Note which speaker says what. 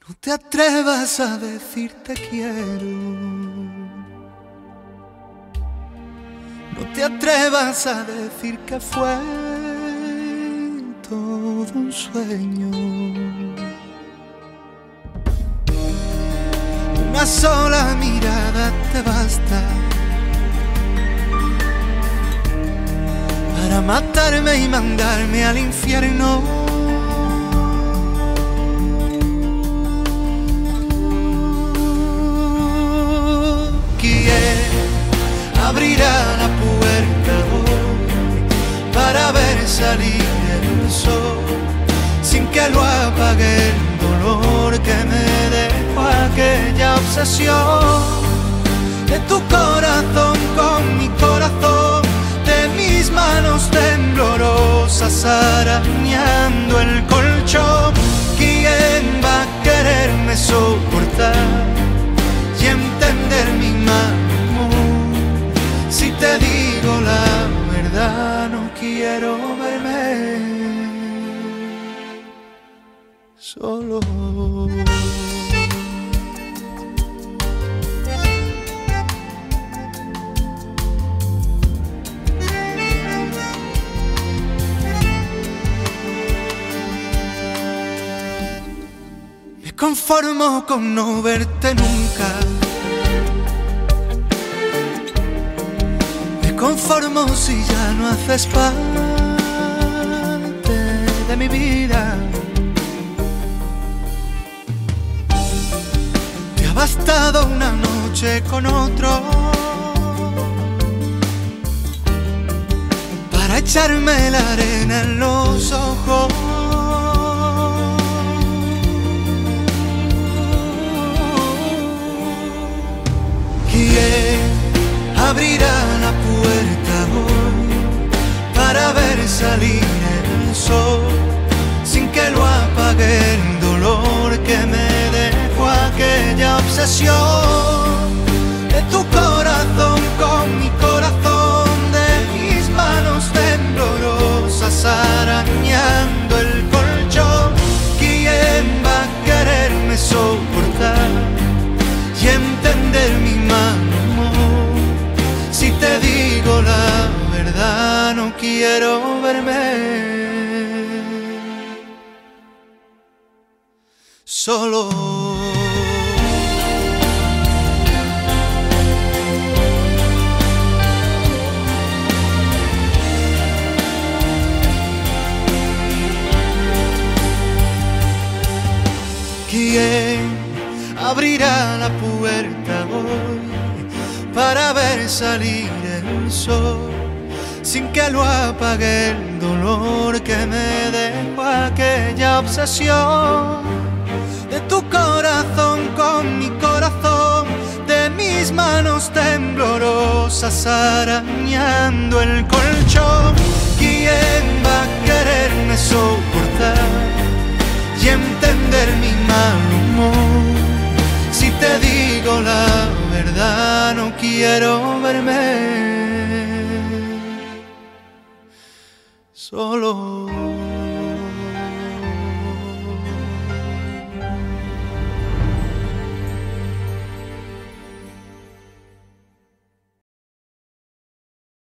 Speaker 1: No te atrevas a decir te quiero. No te atrevas a decir que fue todo un sueño. Una sola mirada te basta para matarme y mandarme al infierno. Abrirá la puerta hoy para ver salir el sol, sin que lo apague el dolor que me dejó aquella obsesión de tu corazón con mi corazón, de mis manos temblorosas arañando el colchón. ¿Quién va a quererme soportar y entender mi mal? Si te digo la verdad, no quiero verme solo. Me conformo con no verte nunca. Conformo si ya no haces parte de mi vida. Te ha bastado una noche con otro para echarme la arena en los ojos. ¿Quién abrirá la puerta hoy para ver salir el sol, sin que lo apague el dolor que me dejó aquella obsesión de tu corazón con mi corazón, de mis manos temblorosas arañando el colchón? ¿Quién va a quererme soportar y entender mi mal humor? Si te digo la verdad, no quiero verme solo. ¿Quién abrirá la puerta hoy para ver salir el sol, sin que lo apague el dolor que me dejó aquella obsesión de tu corazón con mi corazón, de mis manos temblorosas arañando el colchón? ¿Quién va a quererme soportar y entender mi mal humor? Si te digo la verdad, no quiero verme